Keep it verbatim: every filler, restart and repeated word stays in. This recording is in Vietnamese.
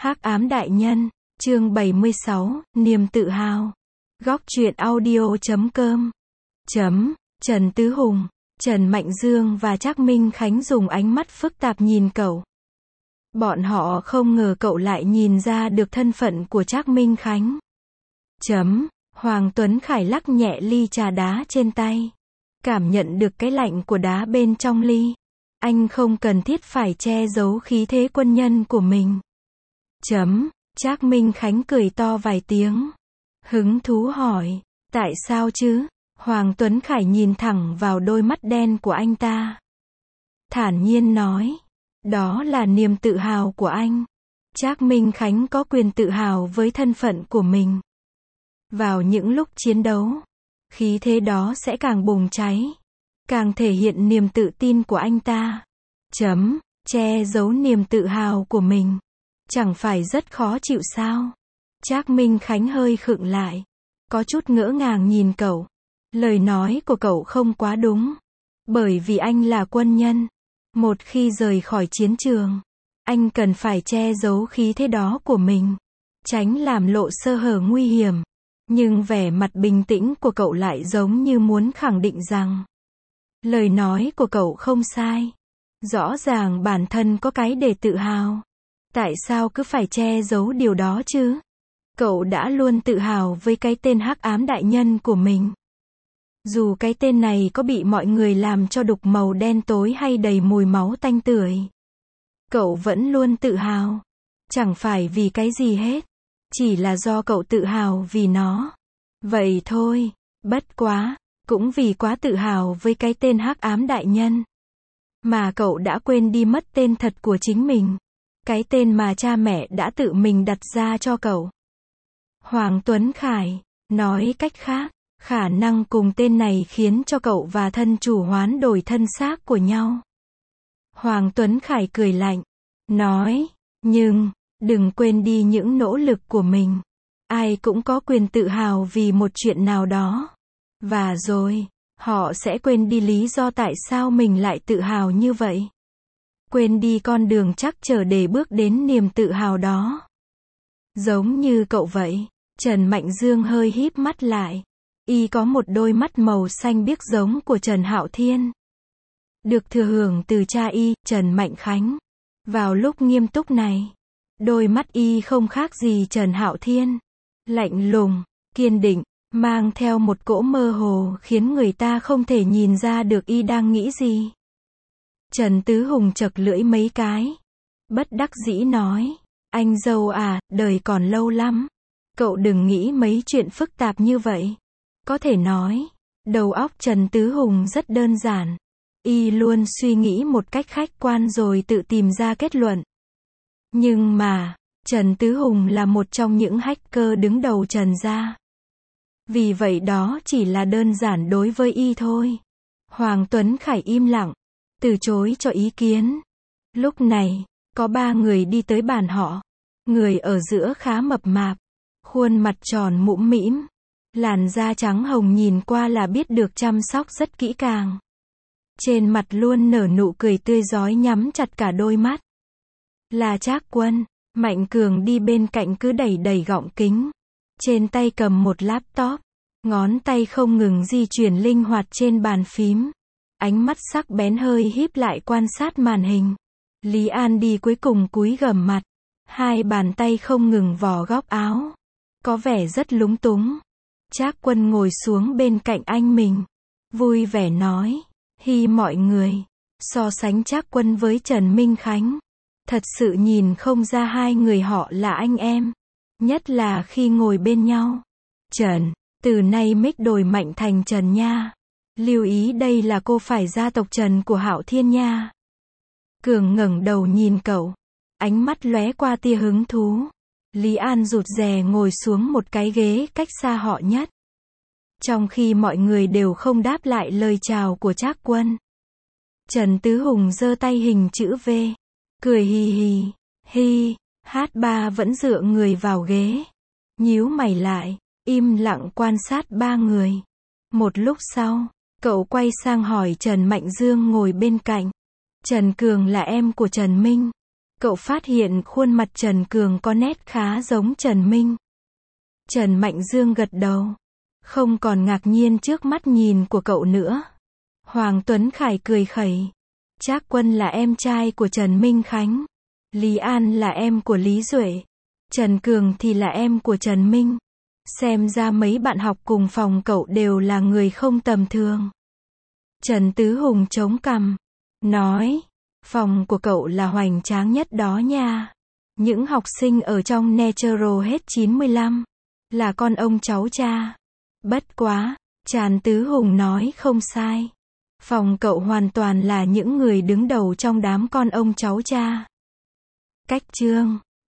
Hắc ám đại nhân, chương bảy mươi sáu, niềm tự hào. Góc truyện audio chấm com. Chấm, Trần Tứ Hùng, Trần Mạnh Dương và Trác Minh Khánh dùng ánh mắt phức tạp nhìn cậu. Bọn họ không ngờ cậu lại nhìn ra được thân phận của Trác Minh Khánh. Chấm, Hoàng Tuấn Khải lắc nhẹ ly trà đá trên tay. Cảm nhận được cái lạnh của đá bên trong ly. Anh không cần thiết phải che giấu khí thế quân nhân của mình. Chấm, Trác Minh Khánh cười to vài tiếng. Hứng thú hỏi, tại sao chứ? Hoàng Tuấn Khải nhìn thẳng vào đôi mắt đen của anh ta. Thản nhiên nói, đó là niềm tự hào của anh. Trác Minh Khánh có quyền tự hào với thân phận của mình. Vào những lúc chiến đấu, khí thế đó sẽ càng bùng cháy, càng thể hiện niềm tự tin của anh ta. Chấm, che giấu niềm tự hào của mình. Chẳng phải rất khó chịu sao? Trác Minh Khánh hơi khựng lại, có chút ngỡ ngàng nhìn cậu. Lời nói của cậu không quá đúng. Bởi vì anh là quân nhân. Một khi rời khỏi chiến trường, anh cần phải che giấu khí thế đó của mình, tránh làm lộ sơ hở nguy hiểm. Nhưng vẻ mặt bình tĩnh của cậu lại giống như muốn khẳng định rằng lời nói của cậu không sai. Rõ ràng bản thân có cái để tự hào. Tại sao cứ phải che giấu điều đó chứ? Cậu đã luôn tự hào với cái tên Hắc ám đại nhân của mình. Dù cái tên này có bị mọi người làm cho đục màu đen tối hay đầy mùi máu tanh tưởi, cậu vẫn luôn tự hào. Chẳng phải vì cái gì hết. Chỉ là do cậu tự hào vì nó. Vậy thôi. Bất quá, cũng vì quá tự hào với cái tên Hắc ám đại nhân, mà cậu đã quên đi mất tên thật của chính mình. Cái tên mà cha mẹ đã tự mình đặt ra cho cậu. Hoàng Tuấn Khải. Nói cách khác, khả năng cùng tên này khiến cho cậu và thân chủ hoán đổi thân xác của nhau. Hoàng Tuấn Khải cười lạnh. Nói, nhưng, đừng quên đi những nỗ lực của mình. Ai cũng có quyền tự hào vì một chuyện nào đó. Và rồi, họ sẽ quên đi lý do tại sao mình lại tự hào như vậy. Quên đi con đường chắc trở để bước đến niềm tự hào đó. Giống như cậu vậy. Trần Mạnh Dương hơi híp mắt lại. Y có một đôi mắt màu xanh biếc giống của Trần Hạo Thiên. Được thừa hưởng từ cha Y, Trần Mạnh Khánh. Vào lúc nghiêm túc này, đôi mắt Y không khác gì Trần Hạo Thiên. Lạnh lùng, kiên định, mang theo một cỗ mơ hồ khiến người ta không thể nhìn ra được Y đang nghĩ gì. Trần Tứ Hùng chật lưỡi mấy cái. Bất đắc dĩ nói, anh dâu à, đời còn lâu lắm. Cậu đừng nghĩ mấy chuyện phức tạp như vậy. Có thể nói, đầu óc Trần Tứ Hùng rất đơn giản. Y luôn suy nghĩ một cách khách quan rồi tự tìm ra kết luận. Nhưng mà, Trần Tứ Hùng là một trong những hacker đứng đầu Trần gia. Vì vậy đó chỉ là đơn giản đối với Y thôi. Hoàng Tuấn Khải im lặng, từ chối cho ý kiến. Lúc này, có ba người đi tới bàn họ. Người ở giữa khá mập mạp, khuôn mặt tròn mũm mĩm, làn da trắng hồng nhìn qua là biết được chăm sóc rất kỹ càng. Trên mặt luôn nở nụ cười tươi rói nhắm chặt cả đôi mắt. Là Trác Quân. Mạnh Cường đi bên cạnh cứ đẩy đẩy gọng kính. Trên tay cầm một laptop. Ngón tay không ngừng di chuyển linh hoạt trên bàn phím. Ánh mắt sắc bén hơi híp lại quan sát màn hình. Lý An đi cuối cùng cúi gằm mặt. Hai bàn tay không ngừng vò góc áo. Có vẻ rất lúng túng. Trác Quân ngồi xuống bên cạnh anh mình. Vui vẻ nói. Hi mọi người. So sánh Trác Quân với Trần Minh Khánh. Thật sự nhìn không ra hai người họ là anh em. Nhất là khi ngồi bên nhau. Trần, từ nay mic đổi Mạnh thành Trần nha. Lưu ý đây là cô phải gia tộc Trần của Hạo Thiên nha. Cường ngẩng đầu nhìn cậu. Ánh mắt lóe qua tia hứng thú. Lý An rụt rè ngồi xuống một cái ghế cách xa họ nhất. Trong khi mọi người đều không đáp lại lời chào của Trác Quân. Trần Tứ Hùng giơ tay hình chữ V. Cười hì hì. Hi. Hát ba vẫn dựa người vào ghế. Nhíu mày lại. Im lặng quan sát ba người. Một lúc sau, cậu quay sang hỏi Trần Mạnh Dương ngồi bên cạnh. Trần Cường là em của Trần Minh. Cậu phát hiện khuôn mặt Trần Cường có nét khá giống Trần Minh. Trần Mạnh Dương gật đầu. Không còn ngạc nhiên trước mắt nhìn của cậu nữa. Hoàng Tuấn Khải cười khẩy. Trác Quân là em trai của Trần Minh Khánh. Lý An là em của Lý Duệ. Trần Cường thì là em của Trần Minh. Xem ra mấy bạn học cùng phòng cậu đều là người không tầm thường. Trần Tứ Hùng chống cằm. Nói. Phòng của cậu là hoành tráng nhất đó nha. Những học sinh ở trong Natural hết chín mươi lăm. Là con ông cháu cha. Bất quá. Trần Tứ Hùng nói không sai. Phòng cậu hoàn toàn là những người đứng đầu trong đám con ông cháu cha. Cách chương